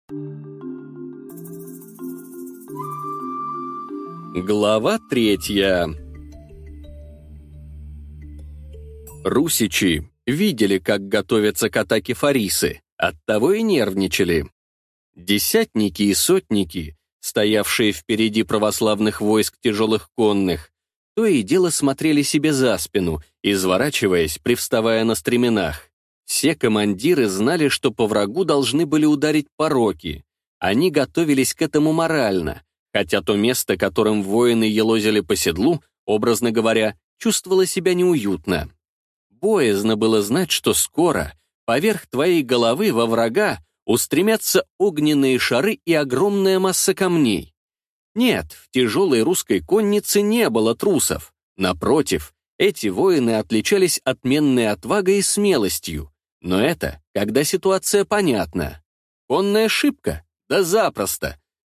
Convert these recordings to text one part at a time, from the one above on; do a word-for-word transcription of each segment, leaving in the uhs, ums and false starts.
Глава третья. Русичи видели, как готовятся к атаке фарисы, оттого и нервничали. Десятники и сотники, стоявшие впереди православных войск тяжелых конных, то и дело смотрели себе за спину, изворачиваясь, привставая на стременах. Все командиры знали, что по врагу должны были ударить пороки. Они готовились к этому морально, хотя то место, которым воины елозили по седлу, образно говоря, чувствовало себя неуютно. Боязно было знать, что скоро поверх твоей головы во врага устремятся огненные шары и огромная масса камней. Нет, в тяжелой русской коннице не было трусов. Напротив, эти воины отличались отменной отвагой и смелостью. Но это, когда ситуация понятна. Конная ошибка? Да запросто.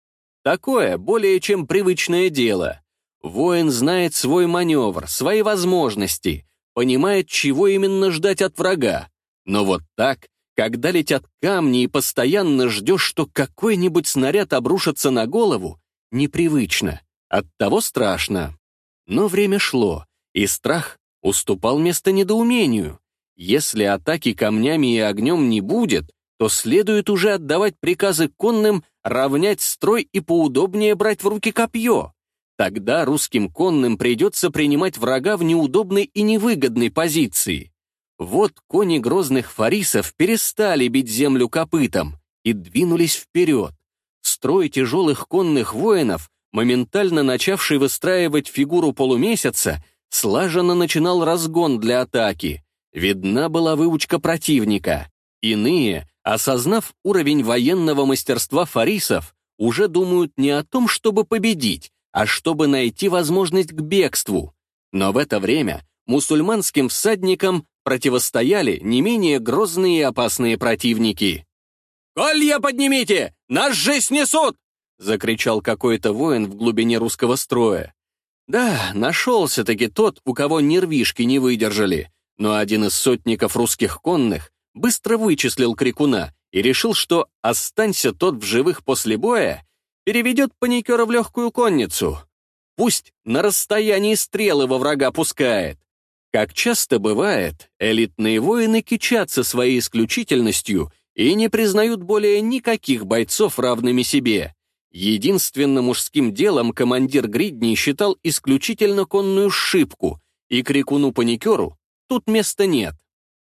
Такое более чем привычное дело. Воин знает свой маневр, свои возможности, понимает, чего именно ждать от врага. Но вот так, когда летят камни и постоянно ждешь, что какой-нибудь снаряд обрушится на голову, непривычно, оттого страшно. Но время шло, и страх уступал место недоумению. Если атаки камнями и огнем не будет, то следует уже отдавать приказы конным равнять строй и поудобнее брать в руки копье. Тогда русским конным придется принимать врага в неудобной и невыгодной позиции. Вот кони грозных фарисов перестали бить землю копытом и двинулись вперед. Строй тяжелых конных воинов, моментально начавший выстраивать фигуру полумесяца, слаженно начинал разгон для атаки. Видна была выучка противника. Иные, осознав уровень военного мастерства фарисов, уже думают не о том, чтобы победить, а чтобы найти возможность к бегству. Но в это время мусульманским всадникам противостояли не менее грозные и опасные противники. «Колья поднимите! Нас же снесут!» — закричал какой-то воин в глубине русского строя. Да, нашелся-таки тот, у кого нервишки не выдержали, но один из сотников русских конных быстро вычислил крикуна и решил, что останься тот в живых после боя, переведет паникера в легкую конницу. Пусть на расстоянии стрелы во врага пускает. Как часто бывает, элитные воины кичатся своей исключительностью и не признают более никаких бойцов равными себе. Единственным мужским делом командир гридней считал исключительно конную шибку, и крикуну-паникеру тут места нет.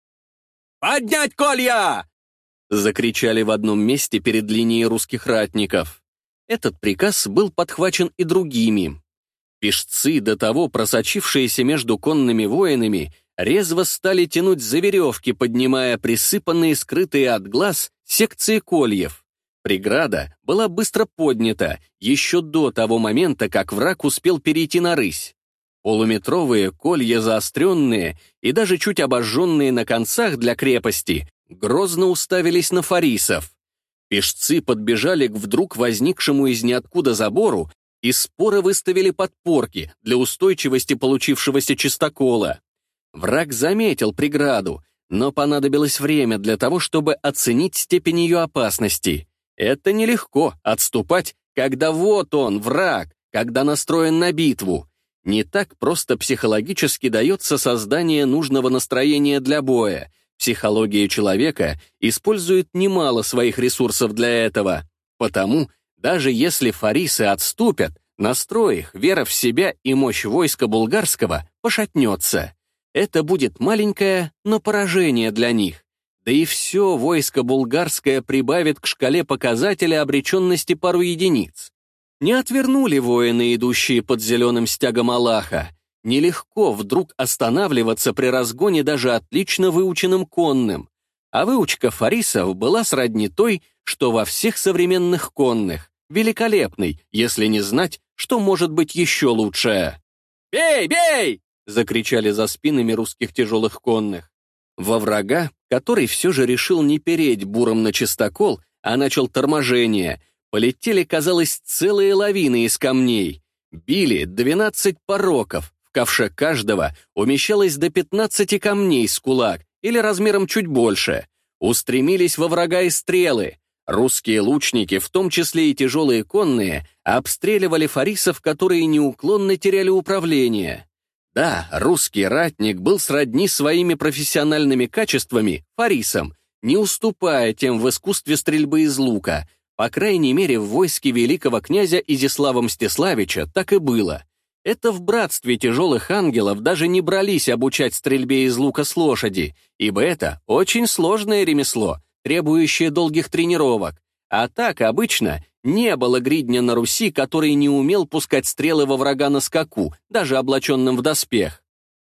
«Поднять колья!» — закричали в одном месте перед линией русских ратников. Этот приказ был подхвачен и другими. Пешцы, до того просочившиеся между конными воинами, резво стали тянуть за веревки, поднимая присыпанные, скрытые от глаз, секции кольев. Преграда была быстро поднята, еще до того момента, как враг успел перейти на рысь. Полуметровые колья, заостренные и даже чуть обожженные на концах для крепости, грозно уставились на фарисов. Пешцы подбежали к вдруг возникшему из ниоткуда забору и споро выставили подпорки для устойчивости получившегося чистокола. Враг заметил преграду, но понадобилось время для того, чтобы оценить степень ее опасности. Это нелегко — отступать, когда вот он, враг, когда настроен на битву. Не так просто психологически дается создание нужного настроения для боя. Психология человека использует немало своих ресурсов для этого. Потому, даже если фарисы отступят, настрой их, вера в себя и мощь войска булгарского пошатнется. Это будет маленькое, но поражение для них. Да и все войско булгарское прибавит к шкале показателя обреченности пару единиц. Не отвернули воины, идущие под зеленым стягом Аллаха. Нелегко вдруг останавливаться при разгоне даже отлично выученным конным. А выучка фарисов была сродни той, что во всех современных конных, великолепной, если не знать, что может быть еще лучшее. «Бей, бей!» — закричали за спинами русских тяжелых конных. Во врага, который все же решил не переть буром на чистокол, а начал торможение, полетели, казалось, целые лавины из камней. Били двенадцать пороков, в ковше каждого умещалось до пятнадцати камней с кулак или размером чуть больше. Устремились во врага и стрелы. Русские лучники, в том числе и тяжелые конные, обстреливали фарисов, которые неуклонно теряли управление. Да, русский ратник был сродни своими профессиональными качествами фарисам, не уступая тем в искусстве стрельбы из лука. По крайней мере, в войске великого князя Изяслава Мстиславича так и было. Это в братстве тяжелых ангелов даже не брались обучать стрельбе из лука с лошади, ибо это очень сложное ремесло, требующее долгих тренировок. А так, обычно, не было гридня на Руси, который не умел пускать стрелы во врага на скаку, даже облаченным в доспех.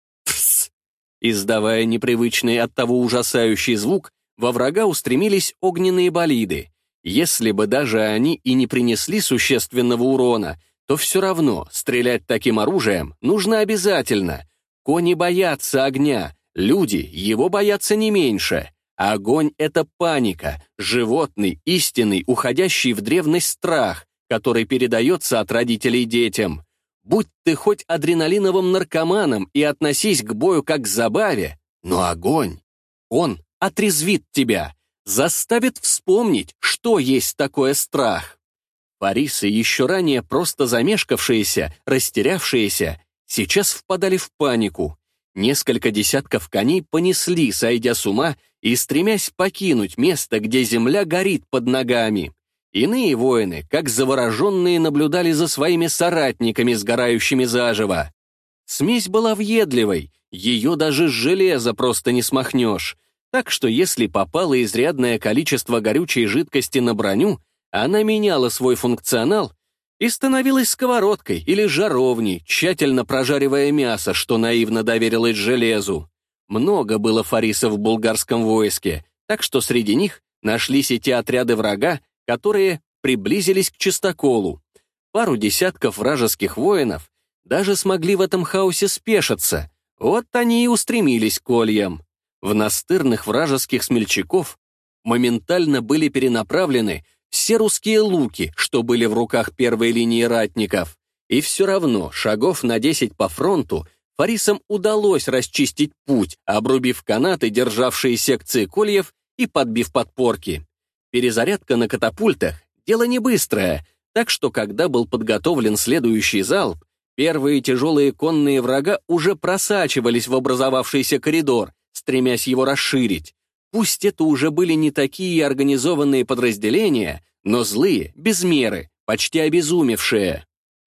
Пс! Издавая непривычный оттого ужасающий звук, во врага устремились огненные болиды. Если бы даже они и не принесли существенного урона, то все равно стрелять таким оружием нужно обязательно. Кони боятся огня, люди его боятся не меньше. Огонь — это паника, животный, истинный, уходящий в древность страх, который передается от родителей детям. Будь ты хоть адреналиновым наркоманом и относись к бою как к забаве, но огонь, он отрезвит тебя, заставит вспомнить, что есть такое страх. Фарисы, еще ранее просто замешкавшиеся, растерявшиеся, сейчас впадали в панику. Несколько десятков коней понесли, сойдя с ума, и стремясь покинуть место, где земля горит под ногами. Иные воины, как завороженные, наблюдали за своими соратниками, сгорающими заживо. Смесь была въедливой, ее даже с железа просто не смахнешь. Так что если попало изрядное количество горючей жидкости на броню, она меняла свой функционал и становилась сковородкой или жаровней, тщательно прожаривая мясо, что наивно доверилось железу. Много было фарисов в булгарском войске, так что среди них нашлись и те отряды врага, которые приблизились к чистоколу. Пару десятков вражеских воинов даже смогли в этом хаосе спешиться, вот они и устремились к кольям. В настырных вражеских смельчаков моментально были перенаправлены все русские луки, что были в руках первой линии ратников, и все равно шагов на десять по фронту фарисам удалось расчистить путь, обрубив канаты, державшие секции кольев, и подбив подпорки. Перезарядка на катапультах — дело не быстрое, так что, когда был подготовлен следующий залп, первые тяжелые конные врага уже просачивались в образовавшийся коридор, стремясь его расширить. Пусть это уже были не такие организованные подразделения, но злые, без меры, почти обезумевшие.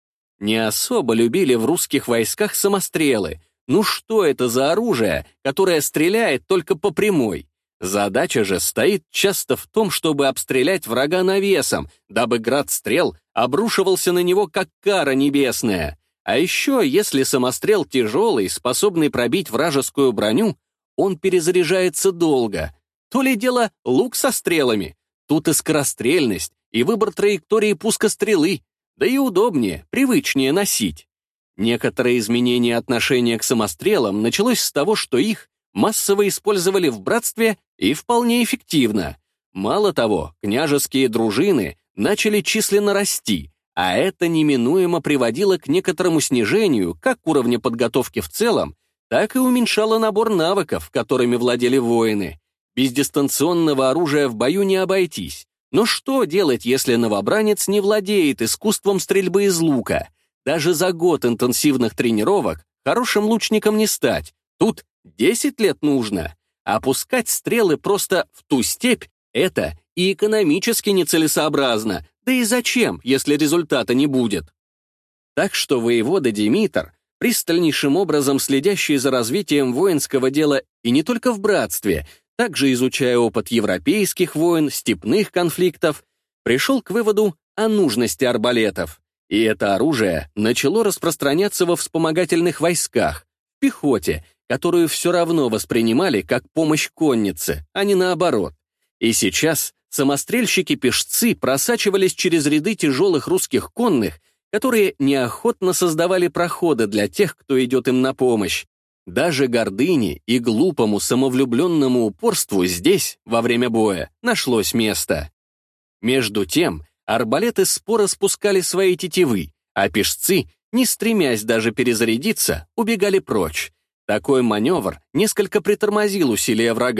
Не особо любили в русских войсках самострелы. Ну что это за оружие, которое стреляет только по прямой? Задача же стоит часто в том, чтобы обстрелять врага навесом, дабы град стрел обрушивался на него как кара небесная. А еще, если самострел тяжелый, способный пробить вражескую броню, он перезаряжается долго. То ли дело лук со стрелами. Тут и скорострельность, и выбор траектории пуска стрелы, да и удобнее, привычнее носить. Некоторое изменение отношения к самострелам началось с того, что их массово использовали в братстве и вполне эффективно. Мало того, княжеские дружины начали численно расти, а это неминуемо приводило к некоторому снижению как уровня подготовки в целом, так и уменьшало набор навыков, которыми владели воины. Без дистанционного оружия в бою не обойтись. Но что делать, если новобранец не владеет искусством стрельбы из лука? Даже за год интенсивных тренировок хорошим лучником не стать. Тут десять лет нужно. Опускать стрелы просто в ту степь — это и экономически нецелесообразно. Да и зачем, если результата не будет? Так что воевода Димитр, пристальнейшим образом следящий за развитием воинского дела и не только в братстве, также изучая опыт европейских войн, степных конфликтов, пришел к выводу о нужности арбалетов. И это оружие начало распространяться во вспомогательных войсках, в пехоте, которую все равно воспринимали как помощь коннице, а не наоборот. И сейчас самострельщики-пешцы просачивались через ряды тяжелых русских конных, которые неохотно создавали проходы для тех, кто идет им на помощь. Даже гордыне и глупому самовлюбленному упорству здесь, во время боя, нашлось место. Между тем, арбалеты споро спускали свои тетивы, а пешцы, не стремясь даже перезарядиться, убегали прочь. Такой маневр несколько притормозил усилия врага.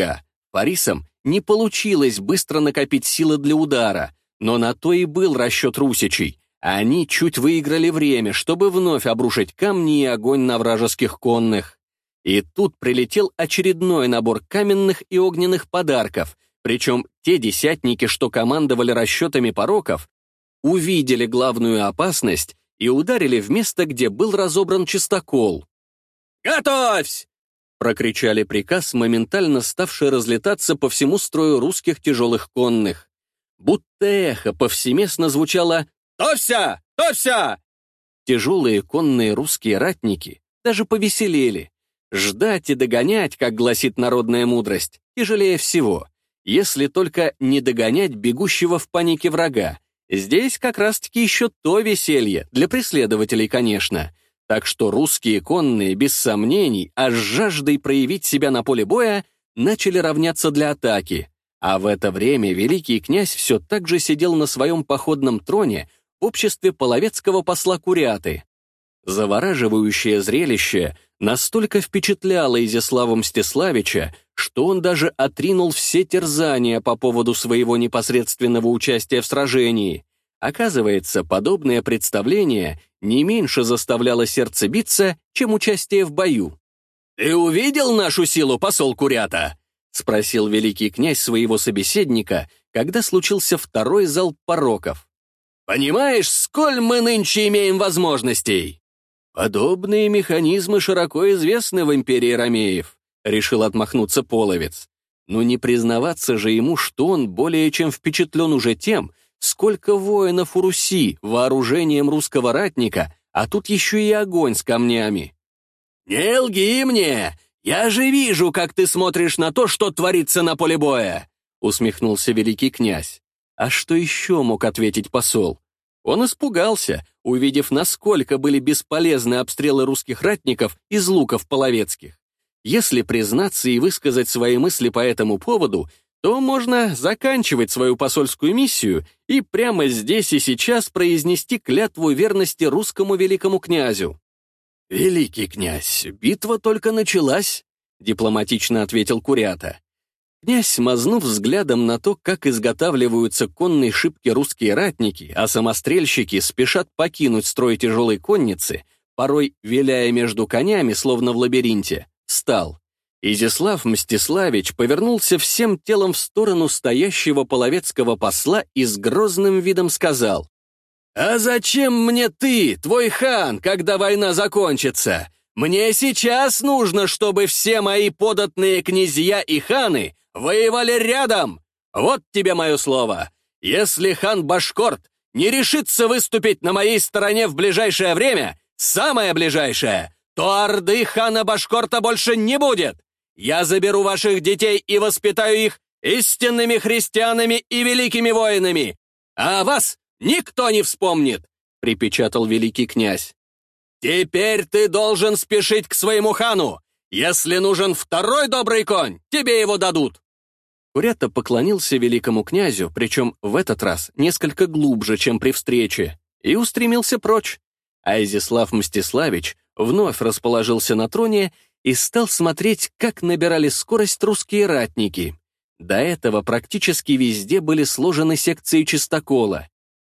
Фарисам не получилось быстро накопить силы для удара, но на то и был расчет русичей. Они чуть выиграли время, чтобы вновь обрушить камни и огонь на вражеских конных. И тут прилетел очередной набор каменных и огненных подарков, причем те десятники, что командовали расчетами пороков, увидели главную опасность и ударили в место, где был разобран чистокол. «Готовься!» — прокричали приказ, моментально ставший разлетаться по всему строю русских тяжелых конных. Будто эхо повсеместно звучало «Товся! Товся!». Тяжелые конные русские ратники даже повеселели. Ждать и догонять, как гласит народная мудрость, тяжелее всего, если только не догонять бегущего в панике врага. Здесь как раз-таки еще то веселье, для преследователей, конечно. Так что русские конные, без сомнений, аж жаждой проявить себя на поле боя, начали равняться для атаки. А в это время великий князь все так же сидел на своем походном троне в обществе половецкого посла Куряты. Завораживающее зрелище настолько впечатляло Изяслава Мстиславича, что он даже отринул все терзания по поводу своего непосредственного участия в сражении. Оказывается, подобное представление не меньше заставляло сердце биться, чем участие в бою. «Ты увидел нашу силу, посол Курята?» — спросил великий князь своего собеседника, когда случился второй залп пороков. «Понимаешь, сколь мы нынче имеем возможностей?» «Подобные механизмы широко известны в империи ромеев», — решил отмахнуться половец. Но не признаваться же ему, что он более чем впечатлен уже тем, сколько воинов у Руси, вооружением русского ратника, а тут еще и огонь с камнями. «Не лги мне! Я же вижу, как ты смотришь на то, что творится на поле боя!» — усмехнулся великий князь. А что еще мог ответить посол? Он испугался, увидев, насколько были бесполезны обстрелы русских ратников из луков половецких. Если признаться и высказать свои мысли по этому поводу, то можно заканчивать свою посольскую миссию и прямо здесь и сейчас произнести клятву верности русскому великому князю. «Великий князь, битва только началась», — дипломатично ответил Курята. Князь, мазнув взглядом на то, как изготавливаются конные шибки русские ратники, а самострельщики спешат покинуть строй тяжелой конницы, порой виляя между конями, словно в лабиринте, встал. Изяслав Мстиславич повернулся всем телом в сторону стоящего половецкого посла и с грозным видом сказал: «А зачем мне ты, твой хан, когда война закончится? Мне сейчас нужно, чтобы все мои податные князья и ханы воевали рядом. Вот тебе мое слово. Если хан Башкорт не решится выступить на моей стороне в ближайшее время, самое ближайшее, то орды хана Башкорта больше не будет. Я заберу ваших детей и воспитаю их истинными христианами и великими воинами, а вас никто не вспомнит», — припечатал великий князь. «Теперь ты должен спешить к своему хану. Если нужен второй добрый конь, тебе его дадут». Курята поклонился великому князю, причем в этот раз несколько глубже, чем при встрече, и устремился прочь. А Изяслав Мстиславич вновь расположился на троне и стал смотреть, как набирали скорость русские ратники. До этого практически везде были сложены секции чистокола.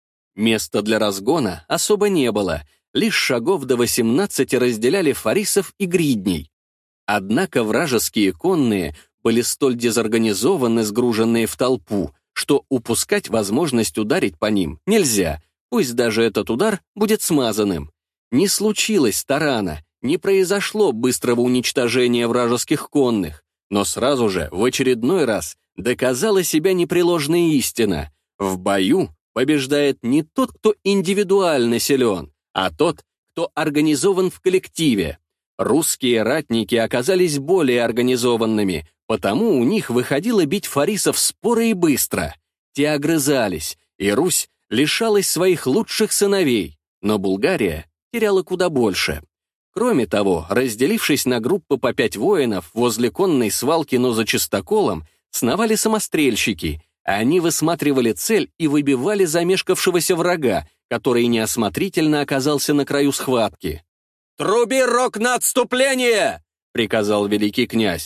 Места для разгона особо не было, лишь шагов до восемнадцати разделяли фарисов и гридней. Однако вражеские конные были столь дезорганизованы, сгруженные в толпу, что упускать возможность ударить по ним нельзя, пусть даже этот удар будет смазанным. Не случилось тарана, не произошло быстрого уничтожения вражеских конных, но сразу же, в очередной раз, доказала себя непреложная истина. В бою побеждает не тот, кто индивидуально силен, а тот, кто организован в коллективе. Русские ратники оказались более организованными, потому у них выходило бить фарисов споро и быстро. Те огрызались, и Русь лишалась своих лучших сыновей, но Булгария теряла куда больше. Кроме того, разделившись на группы по пять воинов, возле конной свалки, но за чистоколом, сновали самострельщики. Они высматривали цель и выбивали замешкавшегося врага, который неосмотрительно оказался на краю схватки. «Труби рог на отступление!» — приказал великий князь.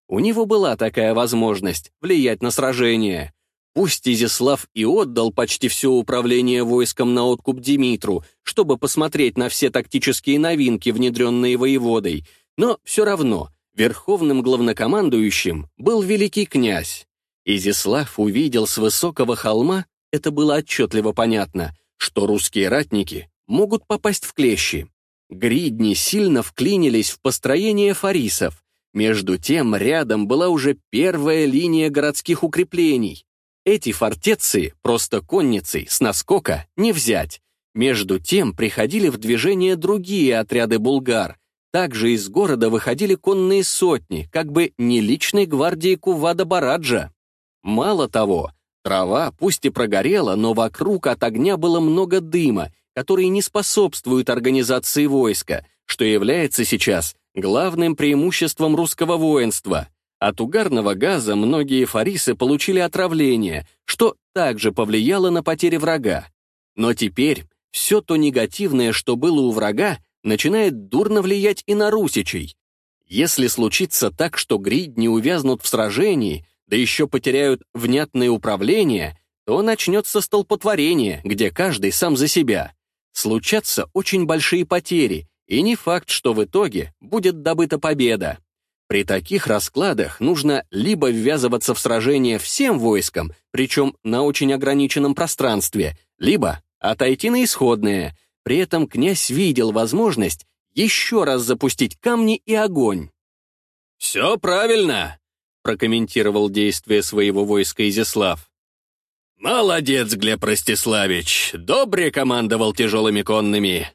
У него была такая возможность влиять на сражение. Пусть Изяслав и отдал почти все управление войском на откуп Димитру, чтобы посмотреть на все тактические новинки, внедренные воеводой, но все равно верховным главнокомандующим был великий князь. Изяслав увидел с высокого холма, это было отчетливо понятно, что русские ратники могут попасть в клещи. Гридни сильно вклинились в построение фарисов. Между тем рядом была уже первая линия городских укреплений. Эти фортеции просто конницей с наскока не взять. Между тем приходили в движение другие отряды булгар. Также из города выходили конные сотни, как бы не личной гвардии Кувада Бараджа. Мало того, трава пусть и прогорела, но вокруг от огня было много дыма, который не способствует организации войска, что является сейчас главным преимуществом русского воинства. От угарного газа многие фарисы получили отравление, что также повлияло на потери врага. Но теперь все то негативное, что было у врага, начинает дурно влиять и на русичей. Если случится так, что гридни увязнут в сражении, да еще потеряют внятное управление, то начнется столпотворение, где каждый сам за себя. Случатся очень большие потери, и не факт, что в итоге будет добыта победа. При таких раскладах нужно либо ввязываться в сражение всем войском, причем на очень ограниченном пространстве, либо отойти на исходное. При этом князь видел возможность еще раз запустить камни и огонь. «Все правильно», — прокомментировал действия своего войска Изяслав. «Молодец, Глеб Ростиславич, добре командовал тяжелыми конными».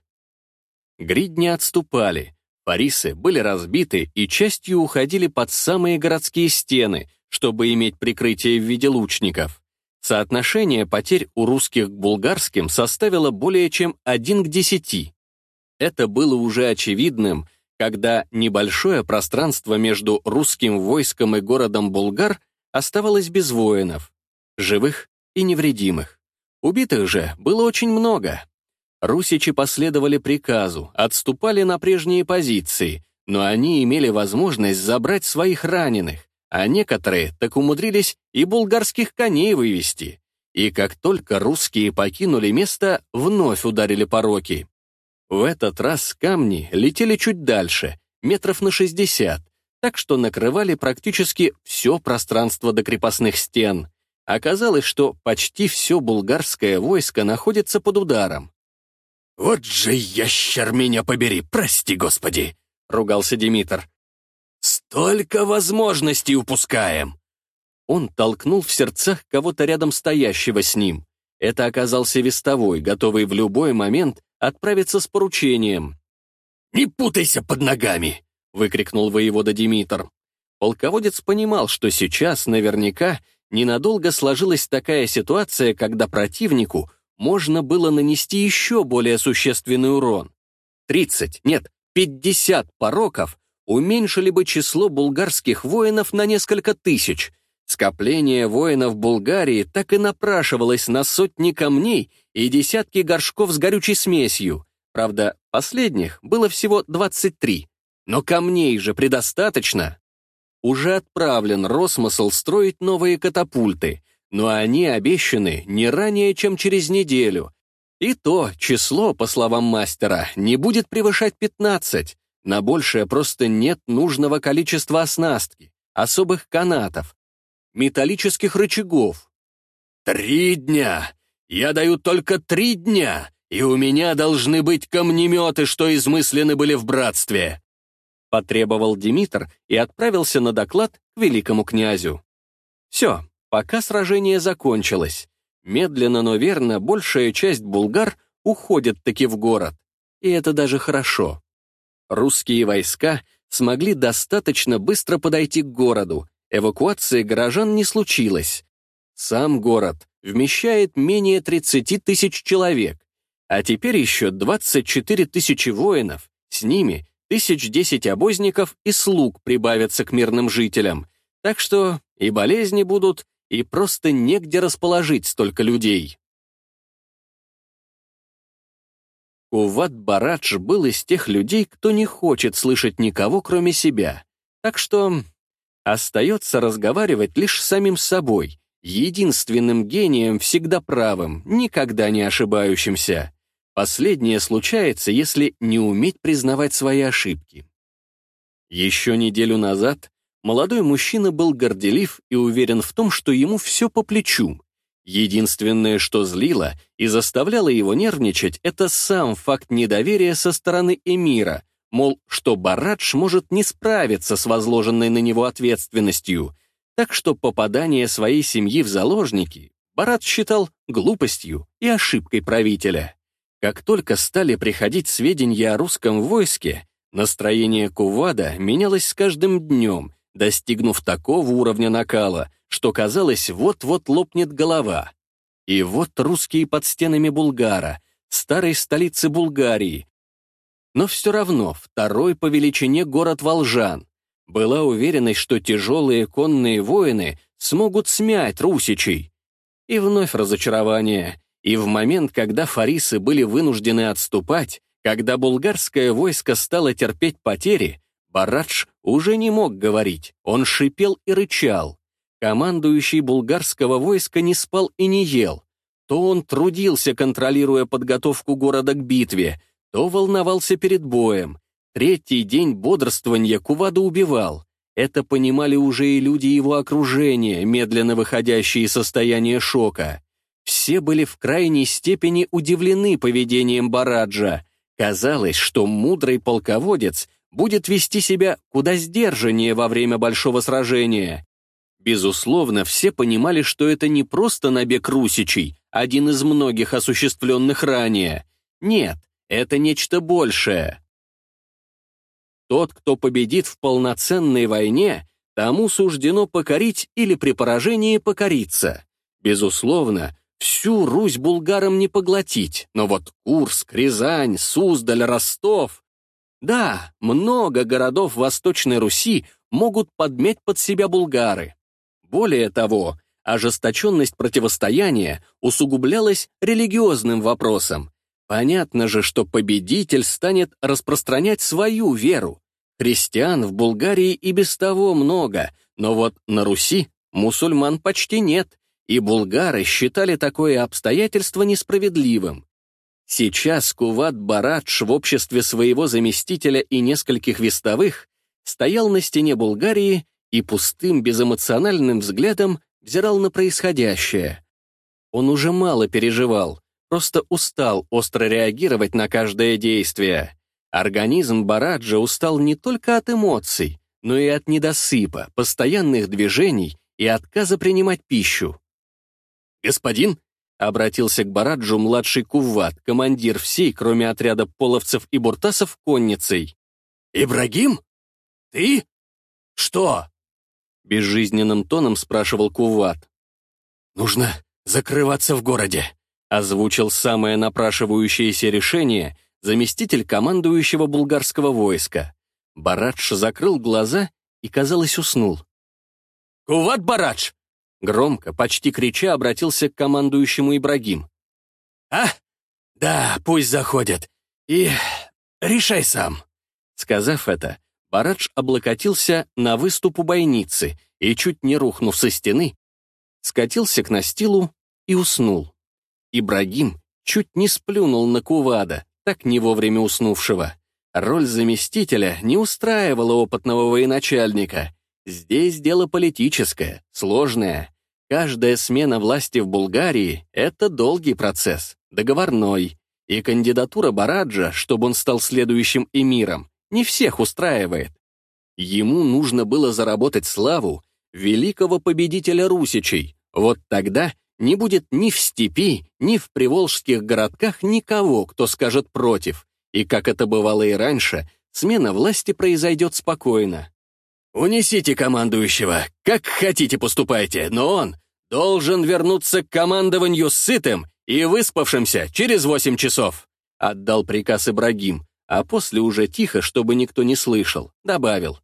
Гридни отступали. Фарисы были разбиты и частью уходили под самые городские стены, чтобы иметь прикрытие в виде лучников. Соотношение потерь у русских к булгарским составило более чем один к десяти. Это было уже очевидным, когда небольшое пространство между русским войском и городом Булгар оставалось без воинов, живых и невредимых. Убитых же было очень много. Русичи последовали приказу, отступали на прежние позиции, но они имели возможность забрать своих раненых, а некоторые так умудрились и булгарских коней вывести. И как только русские покинули место, вновь ударили по Роки. В этот раз камни летели чуть дальше, метров на шестьдесят, так что накрывали практически все пространство до крепостных стен. Оказалось, что почти все булгарское войско находится под ударом. «Вот же ящер меня побери, прости господи!» — ругался Димитр. «Столько возможностей упускаем!» Он толкнул в сердцах кого-то рядом стоящего с ним. Это оказался вестовой, готовый в любой момент отправиться с поручением. «Не путайся под ногами!» — выкрикнул воевода Димитр. Полководец понимал, что сейчас наверняка ненадолго сложилась такая ситуация, когда противнику можно было нанести еще более существенный урон. тридцать, нет, пятьдесят пороков уменьшили бы число булгарских воинов на несколько тысяч. Скопление воинов Булгарии так и напрашивалось на сотни камней и десятки горшков с горючей смесью. Правда, последних было всего двадцать три. Но камней же предостаточно. Уже отправлен Росмысл строить новые катапульты, но они обещаны не ранее, чем через неделю. И то число, по словам мастера, не будет превышать пятнадцать. На большее просто нет нужного количества оснастки, особых канатов, металлических рычагов. «Три дня! Я даю только три дня, и у меня должны быть камнеметы, что измыслены были в братстве!» Потребовал Димитр и отправился на доклад к великому князю. Все, пока сражение закончилось. Медленно, но верно, большая часть булгар уходит таки в город. И это даже хорошо. Русские войска смогли достаточно быстро подойти к городу. Эвакуации горожан не случилось. Сам город вмещает менее тридцати тысяч человек. А теперь еще двадцать четыре тысячи воинов, с ними тысяч десять обозников и слуг прибавятся к мирным жителям. Так что и болезни будут, и просто негде расположить столько людей. Кувад Барадж был из тех людей, кто не хочет слышать никого, кроме себя. Так что Остается разговаривать лишь с самим собой, единственным гением, всегда правым, никогда не ошибающимся. Последнее случается, если не уметь признавать свои ошибки. Еще неделю назад молодой мужчина был горделив и уверен в том, что ему все по плечу. Единственное, что злило и заставляло его нервничать, это сам факт недоверия со стороны эмира, мол, что Барадж может не справиться с возложенной на него ответственностью, так что попадание своей семьи в заложники Барадж считал глупостью и ошибкой правителя. Как только стали приходить сведения о русском войске, настроение Кувада менялось с каждым днем, достигнув такого уровня накала, что казалось, вот-вот лопнет голова. И вот русские под стенами Булгара, старой столицы Булгарии. Но все равно второй по величине город Волжан. Была уверенность, что тяжелые конные воины смогут смять русичей. И вновь разочарование. И в момент, когда фарисы были вынуждены отступать, когда булгарское войско стало терпеть потери, Барадж уже не мог говорить, он шипел и рычал. Командующий булгарского войска не спал и не ел. То он трудился, контролируя подготовку города к битве, то волновался перед боем. Третий день бодрствования Кувада убивал. Это понимали уже и люди его окружения, медленно выходящие из состояния шока. Все были в крайней степени удивлены поведением Бараджа. Казалось, что мудрый полководец будет вести себя куда сдержаннее во время большого сражения. Безусловно, все понимали, что это не просто набег русичей, один из многих осуществленных ранее. Нет, это нечто большее. Тот, кто победит в полноценной войне, тому суждено покорить или при поражении покориться. Безусловно, всю Русь булгарам не поглотить, но вот Курск, Рязань, Суздаль, Ростов... Да, много городов Восточной Руси могут подмять под себя булгары. Более того, ожесточенность противостояния усугублялась религиозным вопросом. Понятно же, что победитель станет распространять свою веру. Христиан в Булгарии и без того много, но вот на Руси мусульман почти нет, и булгары считали такое обстоятельство несправедливым. Сейчас Кувад Барадж в обществе своего заместителя и нескольких вестовых стоял на стене Булгарии и пустым, безэмоциональным взглядом взирал на происходящее. Он уже мало переживал, просто устал остро реагировать на каждое действие. Организм Бараджа устал не только от эмоций, но и от недосыпа, постоянных движений и отказа принимать пищу. «Господин», — обратился к Бараджу младший Кувват, командир всей, кроме отряда половцев и буртасов, конницей. «Ибрагим? Ты? Что?» — безжизненным тоном спрашивал Кувват. «Нужно закрываться в городе», — озвучил самое напрашивающееся решение заместитель командующего булгарского войска. Барадж закрыл глаза и, казалось, уснул. «Кувват Барадж!» — громко, почти крича, обратился к командующему Ибрагим. «А? Да, пусть заходят. И решай сам». Сказав это, Барадж облокотился на выступ у бойницы и, чуть не рухнув со стены, скатился к настилу и уснул. Ибрагим чуть не сплюнул на Кувада, так не вовремя уснувшего. Роль заместителя не устраивала опытного военачальника. Здесь дело политическое, сложное. Каждая смена власти в Булгарии — это долгий процесс, договорной. И кандидатура Бараджа, чтобы он стал следующим эмиром, не всех устраивает. Ему нужно было заработать славу великого победителя русичей. Вот тогда не будет ни в степи, ни в приволжских городках никого, кто скажет против. И, как это бывало и раньше, смена власти произойдет спокойно. «Унесите командующего, как хотите поступайте, но он должен вернуться к командованию сытым и выспавшимся через восемь часов», — отдал приказ Ибрагим, а после уже тихо, чтобы никто не слышал, добавил.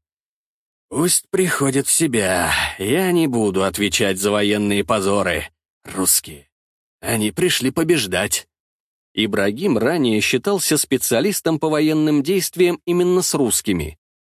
«Пусть приходит в себя, я не буду отвечать за военные позоры. Русские. Они пришли побеждать». Ибрагим ранее считался специалистом по военным действиям именно с русскими.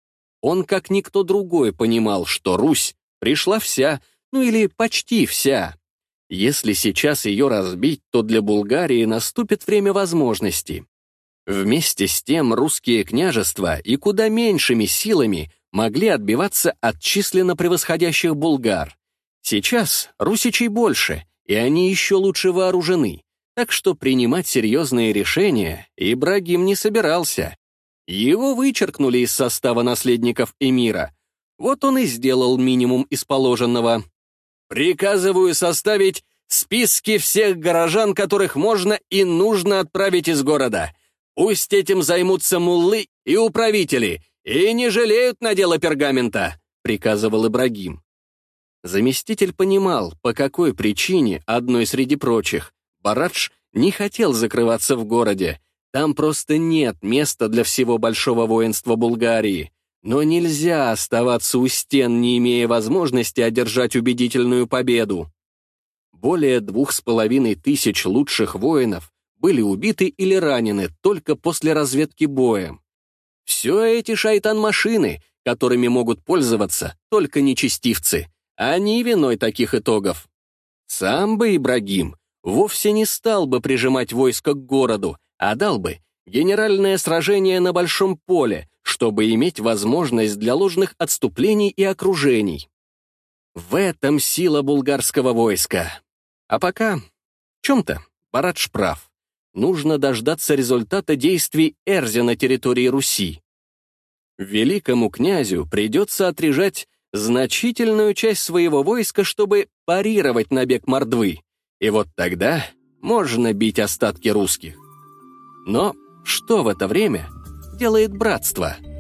Он, как никто другой, понимал, что Русь пришла вся, ну или почти вся. Если сейчас ее разбить, то для Булгарии наступит время возможностей. Вместе с тем русские княжества и куда меньшими силами могли отбиваться от численно превосходящих булгар. Сейчас русичей больше, и они еще лучше вооружены, так что принимать серьезные решения Ибрагим не собирался. Его вычеркнули из состава наследников эмира. Вот он и сделал минимум из положенного. «Приказываю составить списки всех горожан, которых можно и нужно отправить из города. Пусть этим займутся муллы и управители, и не жалеют на дело пергамента», — приказывал Ибрагим. Заместитель понимал, по какой причине, одной среди прочих, Барадж не хотел закрываться в городе. Там просто нет места для всего большого воинства Булгарии. Но нельзя оставаться у стен, не имея возможности одержать убедительную победу. Более двух с половиной тысяч лучших воинов были убиты или ранены только после разведки боем. Все эти шайтан-машины, которыми могут пользоваться только нечестивцы. Они виной таких итогов. Сам бы Ибрагим вовсе не стал бы прижимать войско к городу, а дал бы генеральное сражение на большом поле, чтобы иметь возможность для ложных отступлений и окружений. В этом сила булгарского войска. А пока, в чем-то, Барадж прав. Нужно дождаться результата действий Эрзя на территории Руси. Великому князю придется отрежать значительную часть своего войска, чтобы парировать набег мордвы. И вот тогда можно бить остатки русских. Но что в это время делает братство?